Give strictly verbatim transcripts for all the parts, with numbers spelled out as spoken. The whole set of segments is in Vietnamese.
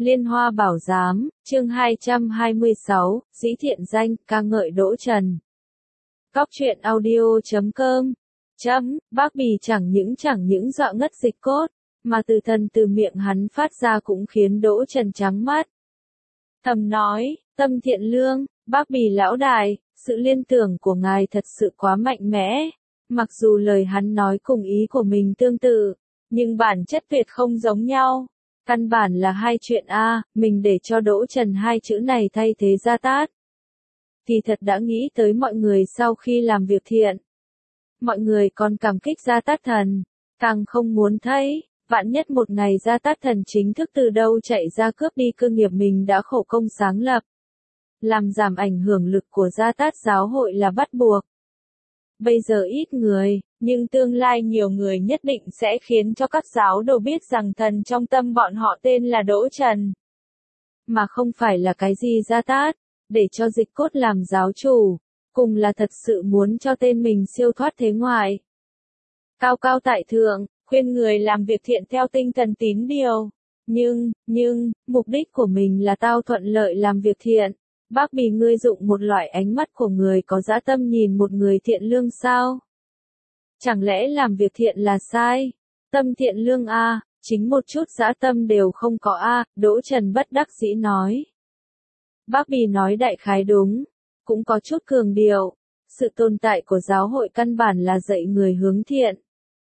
Liên Hoa Bảo Giám, chương hai trăm hai mươi sáu, Dĩ Thiện Danh, ca ngợi Đỗ Trần. Góc truyện audio chấm com. Chấm, bác Bì chẳng những chẳng những dọa ngất Dịch Cốt, mà từ thần từ miệng hắn phát ra cũng khiến Đỗ Trần trắng mắt. Thầm nói, tâm thiện lương, bác Bì lão đại, sự liên tưởng của ngài thật sự quá mạnh mẽ. Mặc dù lời hắn nói cùng ý của mình tương tự, nhưng bản chất tuyệt không giống nhau. Căn bản là hai chuyện A, mình để cho Đỗ Trần hai chữ này thay thế Gia Tát. Thì thật đã nghĩ tới mọi người sau khi làm việc thiện. Mọi người còn cảm kích Gia Tát Thần, càng không muốn thấy, vạn nhất một ngày Gia Tát Thần chính thức từ đâu chạy ra cướp đi cơ nghiệp mình đã khổ công sáng lập. Làm giảm ảnh hưởng lực của Gia Tát giáo hội là bắt buộc. Bây giờ ít người, nhưng tương lai nhiều người nhất định sẽ khiến cho các giáo đồ biết rằng thần trong tâm bọn họ tên là Đỗ Trần. Mà không phải là cái gì Gia Tát, để cho Dịch Cốt làm giáo chủ, cùng là thật sự muốn cho tên mình siêu thoát thế ngoại. Cao cao tại thượng, khuyên người làm việc thiện theo tinh thần tín điều. Nhưng, nhưng, mục đích của mình là tao thuận lợi làm việc thiện. Bác Bì ngươi dụng một loại ánh mắt của người có dã tâm nhìn một người thiện lương sao? Chẳng lẽ làm việc thiện là sai? Tâm thiện lương a, chính một chút dã tâm đều không có a, Đỗ Trần bất đắc dĩ nói. Bác Bì nói đại khái đúng, cũng có chút cường điệu. Sự tồn tại của giáo hội căn bản là dạy người hướng thiện.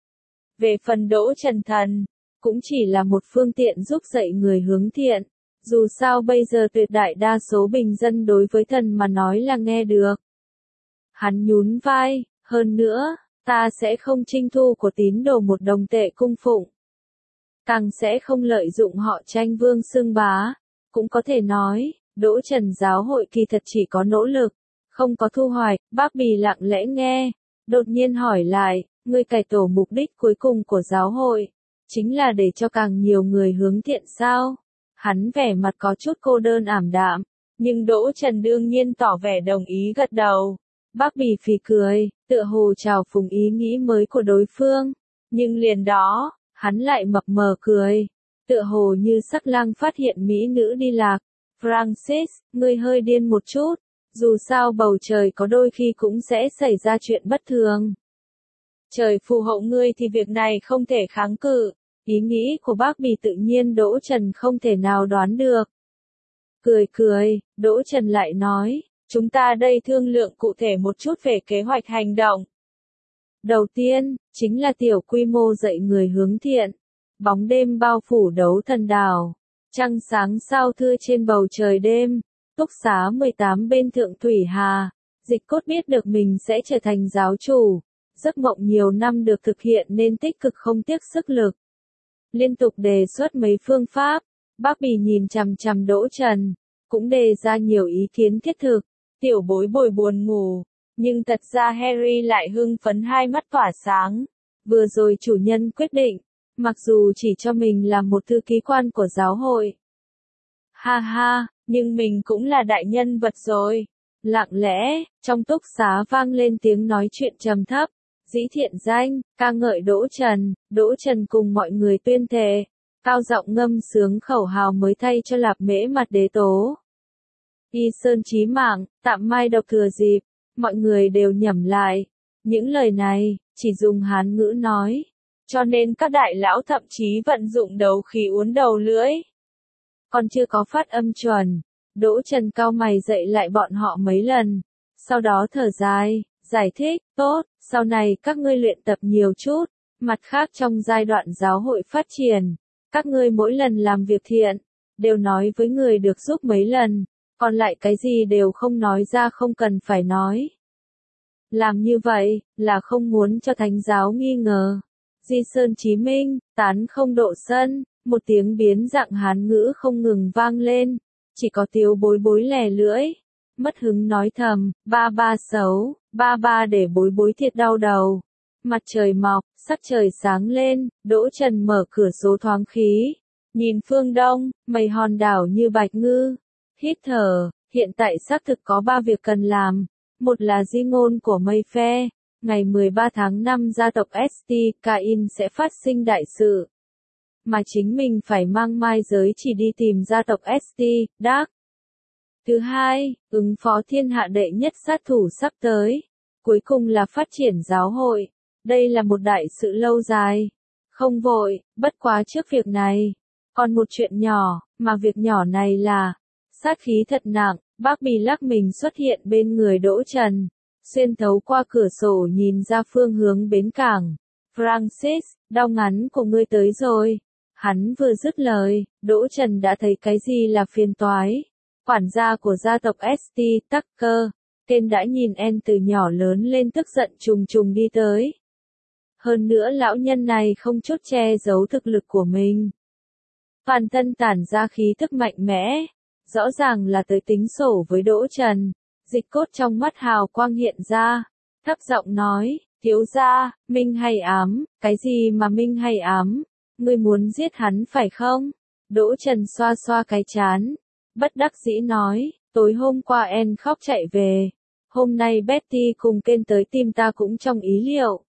Về phần Đỗ Trần thần, cũng chỉ là một phương tiện giúp dạy người hướng thiện. Dù sao bây giờ tuyệt đại đa số bình dân đối với thần mà nói là nghe được. Hắn nhún vai, hơn nữa, ta sẽ không trinh thu của tín đồ một đồng tệ cung phụng. Càng sẽ không lợi dụng họ tranh vương xưng bá. Cũng có thể nói, Đỗ Trần giáo hội kỳ thật chỉ có nỗ lực, không có thu hoạch. Bác Bì lặng lẽ nghe, đột nhiên hỏi lại, ngươi cải tổ mục đích cuối cùng của giáo hội, chính là để cho càng nhiều người hướng thiện sao? Hắn vẻ mặt có chút cô đơn ảm đạm, nhưng Đỗ Trần đương nhiên tỏ vẻ đồng ý gật đầu. Bác Bì phì cười, tựa hồ chào phúng ý nghĩ mới của đối phương, nhưng liền đó, hắn lại mập mờ cười, tựa hồ như sắc lang phát hiện mỹ nữ đi lạc. Francis, ngươi hơi điên một chút, dù sao bầu trời có đôi khi cũng sẽ xảy ra chuyện bất thường. Trời phù hộ ngươi thì việc này không thể kháng cự. Ý nghĩ của bác Bì tự nhiên Đỗ Trần không thể nào đoán được. Cười cười, Đỗ Trần lại nói, chúng ta đây thương lượng cụ thể một chút về kế hoạch hành động. Đầu tiên, chính là tiểu quy mô dạy người hướng thiện. Bóng đêm bao phủ Đấu Thần Đảo. Trăng sáng sao thưa trên bầu trời đêm. Túc xá mười tám bên Thượng Thủy Hà. Dịch Cốt biết được mình sẽ trở thành giáo chủ. Giấc mộng nhiều năm được thực hiện nên tích cực không tiếc sức lực. Liên tục đề xuất mấy phương pháp, bác Bì nhìn chằm chằm Đỗ Trần, cũng đề ra nhiều ý kiến thiết thực. Tiểu bối bồi buồn ngủ, nhưng thật ra Harry lại hưng phấn hai mắt tỏa sáng. Vừa rồi chủ nhân quyết định, mặc dù chỉ cho mình làm một thư ký quan của giáo hội. Ha ha, nhưng mình cũng là đại nhân vật rồi. Lặng lẽ, trong túc xá vang lên tiếng nói chuyện trầm thấp. Dĩ Thiện Danh, ca ngợi Đỗ Trần. Đỗ Trần cùng mọi người tuyên thệ, cao giọng ngâm sướng khẩu hào mới thay cho Lạp Mễ Mặt Đế tố. Y sơn chí mạng, tạm mai độc thừa dịp, mọi người đều nhẩm lại. Những lời này, chỉ dùng Hán ngữ nói, cho nên các đại lão thậm chí vận dụng đấu khí uốn đầu lưỡi. Còn chưa có phát âm chuẩn, Đỗ Trần cau mày dạy lại bọn họ mấy lần, sau đó thở dài. Giải thích, tốt, sau này các ngươi luyện tập nhiều chút, mặt khác trong giai đoạn giáo hội phát triển, các ngươi mỗi lần làm việc thiện, đều nói với người được giúp mấy lần, còn lại cái gì đều không nói ra không cần phải nói. Làm như vậy, là không muốn cho thánh giáo nghi ngờ. Di Sơn Chí Minh, tán không độ sân, một tiếng biến dạng Hán ngữ không ngừng vang lên, chỉ có Tiếu Bối Bối lè lưỡi. Mất hứng nói thầm, ba ba xấu, ba ba để Bối Bối thiệt đau đầu. Mặt trời mọc, sắc trời sáng lên, Đỗ Trần mở cửa sổ thoáng khí. Nhìn phương đông, mây hòn đảo như bạch ngư. Hít thở, hiện tại xác thực có ba việc cần làm. Một là di ngôn của mây phe. Ngày mười ba tháng năm gia tộc ét tê Cain sẽ phát sinh đại sự. mà chính mình phải mang mai giới chỉ đi tìm gia tộc ét tê, Dark. Thứ hai, ứng phó thiên hạ đệ nhất sát thủ sắp tới. Cuối cùng là phát triển giáo hội. Đây là một đại sự lâu dài. Không vội, bất quá trước việc này. Còn một chuyện nhỏ, mà việc nhỏ này là sát khí thật nặng. Bác Bì lắc mình xuất hiện bên người Đỗ Trần. Xuyên thấu qua cửa sổ nhìn ra phương hướng bến cảng. Francis, đau ngắn của ngươi tới rồi. Hắn vừa dứt lời, Đỗ Trần đã thấy cái gì là phiền toái. Quản gia của gia tộc ét tê, Tucker, tên đã nhìn En từ nhỏ lớn lên tức giận trùng trùng đi tới. Hơn nữa lão nhân này không chút che giấu thực lực của mình. Toàn thân tản ra khí thức mạnh mẽ, rõ ràng là tới tính sổ với Đỗ Trần. Dịch cốt trong mắt hào quang hiện ra, thấp giọng nói, thiếu gia, minh hay ám, cái gì mà minh hay ám, ngươi muốn giết hắn phải không? Đỗ Trần xoa xoa cái chán, bất đắc dĩ nói, tối hôm qua En khóc chạy về, hôm nay Betty cùng Ken tới tìm ta cũng trong ý liệu.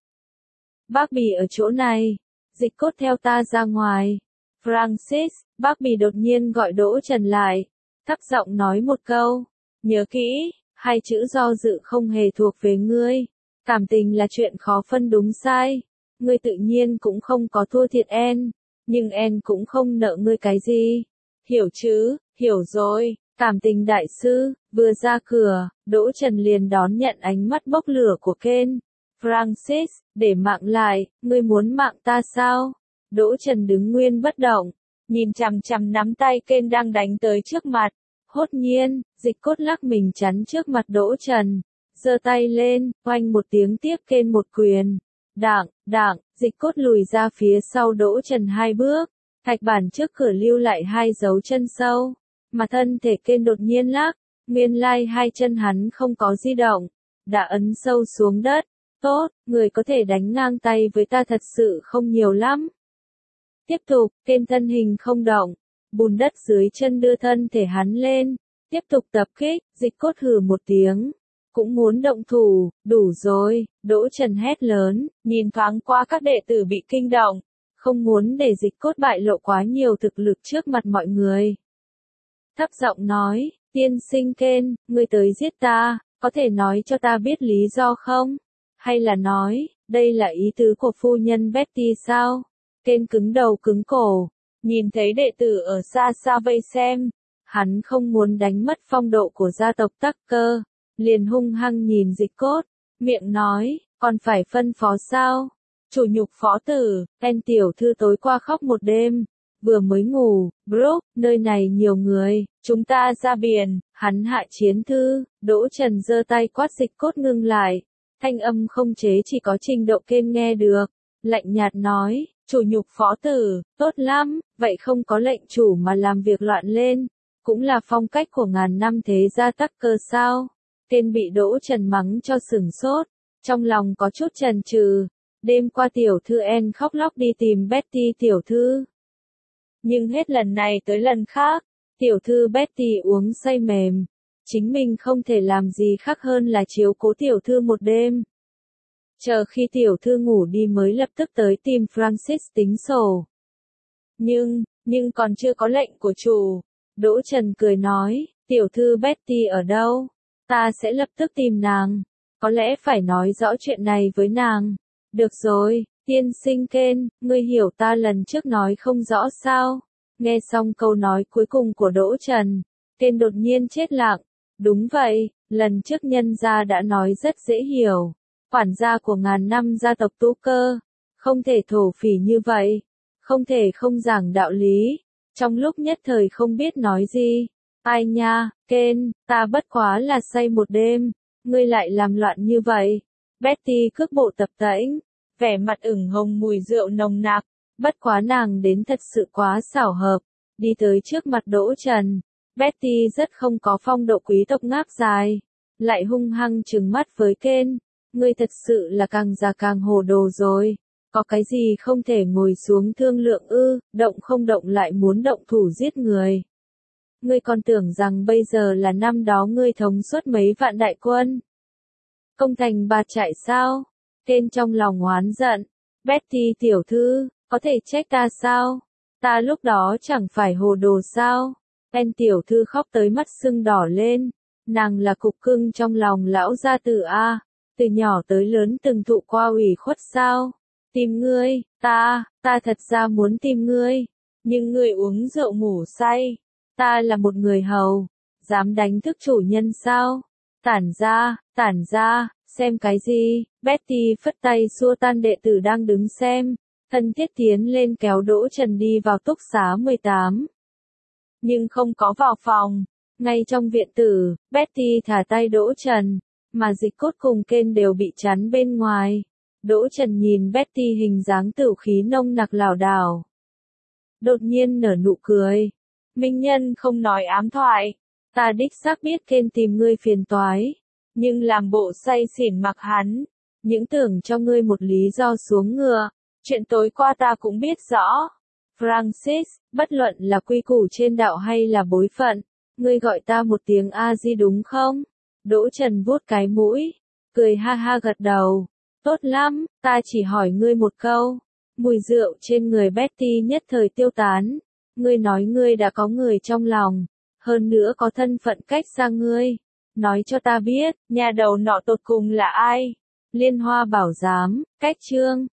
Bác Bì ở chỗ này, dịch cốt theo ta ra ngoài. Francis, bác Bì đột nhiên gọi Đỗ Trần lại, thấp giọng nói một câu, nhớ kỹ, hai chữ do dự không hề thuộc về ngươi. Cảm tình là chuyện khó phân đúng sai. Ngươi tự nhiên cũng không có thua thiệt En, nhưng En cũng không nợ ngươi cái gì. Hiểu chứ, hiểu rồi, cảm tình đại sư. Vừa ra cửa, Đỗ Trần liền đón nhận ánh mắt bốc lửa của Ken. Francis, để mạng lại, ngươi muốn mạng ta sao? Đỗ Trần đứng nguyên bất động, nhìn chằm chằm nắm tay Ken đang đánh tới trước mặt. Hốt nhiên, dịch cốt lắc mình chắn trước mặt Đỗ Trần. Giơ tay lên, oanh một tiếng tiếp Ken một quyền. Đạng, đạng, dịch cốt lùi ra phía sau Đỗ Trần hai bước. Thạch bản trước cửa lưu lại hai dấu chân sâu. Mà thân thể Ken đột nhiên lắc. Nguyên lai hai chân hắn không có di động. Đã ấn sâu xuống đất. Tốt, người có thể đánh ngang tay với ta thật sự không nhiều lắm. Tiếp tục, Ken thân hình không động. Bùn đất dưới chân đưa thân thể hắn lên. Tiếp tục tập kích, dịch cốt hừ một tiếng. Cũng muốn động thủ, đủ rồi, Đỗ Trần hét lớn, nhìn thoáng qua các đệ tử bị kinh động. Không muốn để dịch cốt bại lộ quá nhiều thực lực trước mặt mọi người. Thấp giọng nói, tiên sinh Ken, ngươi tới giết ta, có thể nói cho ta biết lý do không? Hay là nói, đây là ý tứ của phu nhân Betty sao? Ken cứng đầu cứng cổ, nhìn thấy đệ tử ở xa xa vây xem. Hắn không muốn đánh mất phong độ của gia tộc Tucker, liền hung hăng nhìn dịch cốt, miệng nói, còn phải phân phó sao? Chủ nhục phó tử, En tiểu thư tối qua khóc một đêm, vừa mới ngủ. Brooke, nơi này nhiều người, chúng ta ra biển. Hắn hạ chiến thư. Đỗ Trần giơ tay quát dịch cốt ngưng lại, thanh âm không chế chỉ có trình độ Ken nghe được, lạnh nhạt nói, chủ nhục phó tử, tốt lắm, vậy không có lệnh chủ mà làm việc loạn lên, cũng là phong cách của ngàn năm thế gia Tucker sao? Ken bị Đỗ Trần mắng cho sửng sốt, trong lòng có chút chần chừ. Đêm qua tiểu thư En khóc lóc đi tìm Betty tiểu thư. Nhưng hết lần này tới lần khác, tiểu thư Betty uống say mềm. Chính mình không thể làm gì khác hơn là chiếu cố tiểu thư một đêm. Chờ khi tiểu thư ngủ đi mới lập tức tới tìm Francis tính sổ. Nhưng, nhưng còn chưa có lệnh của chủ. Đỗ Trần cười nói, tiểu thư Betty ở đâu? Ta sẽ lập tức tìm nàng. Có lẽ phải nói rõ chuyện này với nàng. Được rồi, tiên sinh Ken, ngươi hiểu ta lần trước nói không rõ sao? Nghe xong câu nói cuối cùng của Đỗ Trần, Ken đột nhiên chết lặng. Đúng vậy, lần trước nhân gia đã nói rất dễ hiểu. Quản gia của ngàn năm gia tộc Tucker, không thể thổ phỉ như vậy, không thể không giảng đạo lý. Trong lúc nhất thời không biết nói gì. Ai nha, Ken, ta bất quá là say một đêm, ngươi lại làm loạn như vậy. Betty cước bộ tập tễnh, vẻ mặt ửng hồng mùi rượu nồng nặc, bất quá nàng đến thật sự quá xảo hợp, đi tới trước mặt Đỗ Trần. Betty rất không có phong độ quý tộc ngáp dài, lại hung hăng trừng mắt với Ken, ngươi thật sự là càng già càng hồ đồ rồi, có cái gì không thể ngồi xuống thương lượng ư, động không động lại muốn động thủ giết người. Ngươi còn tưởng rằng bây giờ là năm đó ngươi thống suốt mấy vạn đại quân, công thành bạt chạy sao? Ken trong lòng oán giận, Betty tiểu thư, có thể trách ta sao? Ta lúc đó chẳng phải hồ đồ sao? En tiểu thư khóc tới mắt sưng đỏ lên. Nàng là cục cưng trong lòng lão gia tử a, từ nhỏ tới lớn từng thụ qua ủy khuất sao? Tìm ngươi, ta, ta thật ra muốn tìm ngươi, nhưng ngươi uống rượu ngủ say. Ta là một người hầu, dám đánh thức chủ nhân sao? Tản ra, tản ra, xem cái gì? Betty phất tay xua tan đệ tử đang đứng xem, thân thiết tiến lên kéo Đỗ Trần đi vào túc xá mười tám. Nhưng không có vào phòng. Ngay trong viện tử, Betty thả tay Đỗ Trần, mà Dịch Cốt cùng Kên đều bị chắn bên ngoài. Đỗ Trần nhìn Betty hình dáng tửu khí nông nặc lảo đảo. Đột nhiên nở nụ cười. Minh Nhân không nói ám thoại. Ta đích xác biết Kên tìm ngươi phiền toái. Nhưng làm bộ say xỉn mặc hắn. Những tưởng cho ngươi một lý do xuống ngựa. Chuyện tối qua ta cũng biết rõ. Francis, bất luận là quy củ trên đạo hay là bối phận. Ngươi gọi ta một tiếng A-di đúng không? Đỗ Trần vuốt cái mũi. Cười ha ha gật đầu. Tốt lắm, ta chỉ hỏi ngươi một câu. Mùi rượu trên người Betty nhất thời tiêu tán. Ngươi nói ngươi đã có người trong lòng. Hơn nữa có thân phận cách xa ngươi. Nói cho ta biết, nhà đầu nọ tột cùng là ai? Liên Hoa Bảo Giám, cách chương.